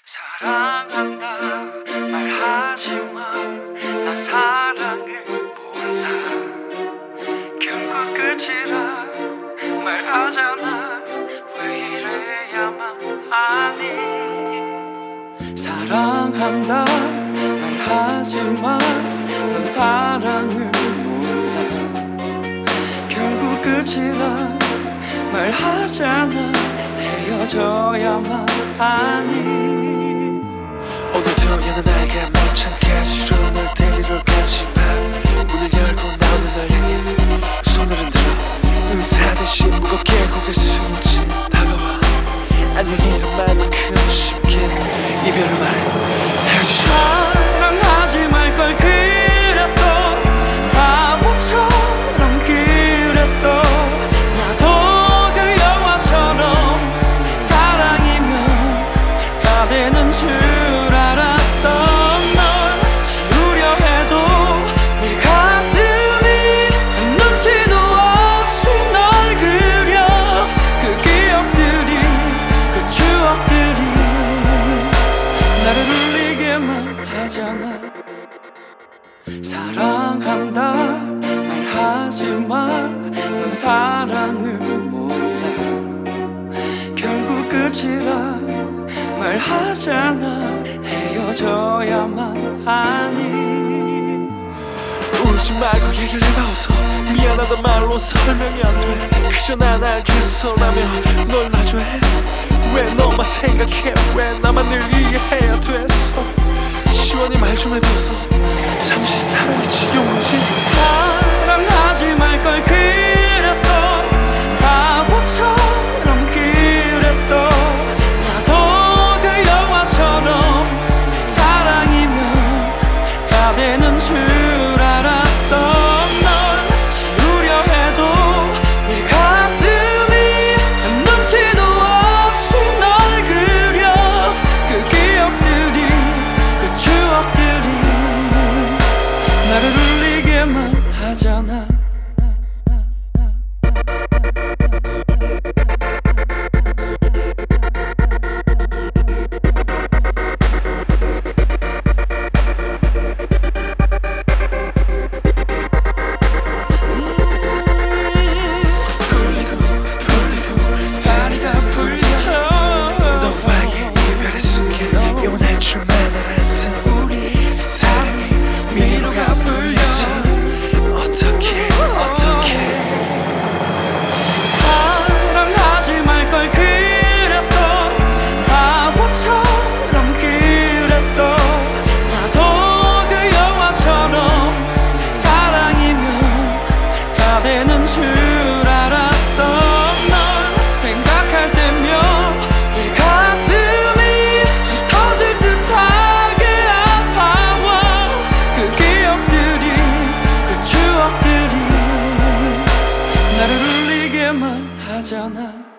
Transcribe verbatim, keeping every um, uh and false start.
사랑한다 말하지만 난 사랑을 몰라. 결국 끝이라 말하잖아. 왜 이래야만 하니. 사랑한다 말하지만 난 사랑을 몰라. 결국 끝이라 말하잖아. 헤어져야만 하니. 오늘도 여는 나에게 마찬가지로 널 데리러 가지만 문을 열고 나오는 널 향해 손을 흔들어 인사 대신 무겁게 고개 숙인 채 다가와 안녕이란 말만큼 쉽게 이별을 말해. 헤어지자. 사랑하지 말걸 그랬어. 바보처럼 그랬어. 나도 그 영화처럼 사랑이면 다 되는 줄 알았어. 널 지우려 해도 내 가슴이 눈치도 없이 널 그려. 그 기억들이 그 추억들이 나를 울리게만 하잖아. 사랑한다 말하지만 넌 사랑을 몰라. 결국 끝이라 말하잖아. 헤어져야만 하니. 울지 말고 얘기를 해봐서 미안하단 말로 설명이 안 돼. 그저 난 알겠어라며 널 놔줘야 해. 왜 너만 생각해. 왜 나만 늘 이해해야 됐어. 시원히 말 좀 해봐서 잠시 사랑이 지겨운 거지. 사랑하지 말걸 그랬어. 바보처럼 그랬어. 나도 그 영화처럼 사랑이면 다 되는 줄 알았어. 널 지우려 해도 내 가슴이 눈치도 없이 널 그려. 그 기억들이 그 추억들이 나를 울리게만 하잖아. 풀리고 풀리고 다리가 풀려. 너와의 이별의 순간 영원할 줄만 알았던 우리 사랑의 미로가 풀려서 어떻게 어떻게. 사랑하지 말걸 그랬어. 바보처럼 그랬어. 나도 그 영화처럼 사랑이면 다 되는 줄 알았어. 널 생각할 때면 내 가슴이 터질 듯하게 아파와. 그 기억들이 그 추억들이 나를 울리게만 하잖아.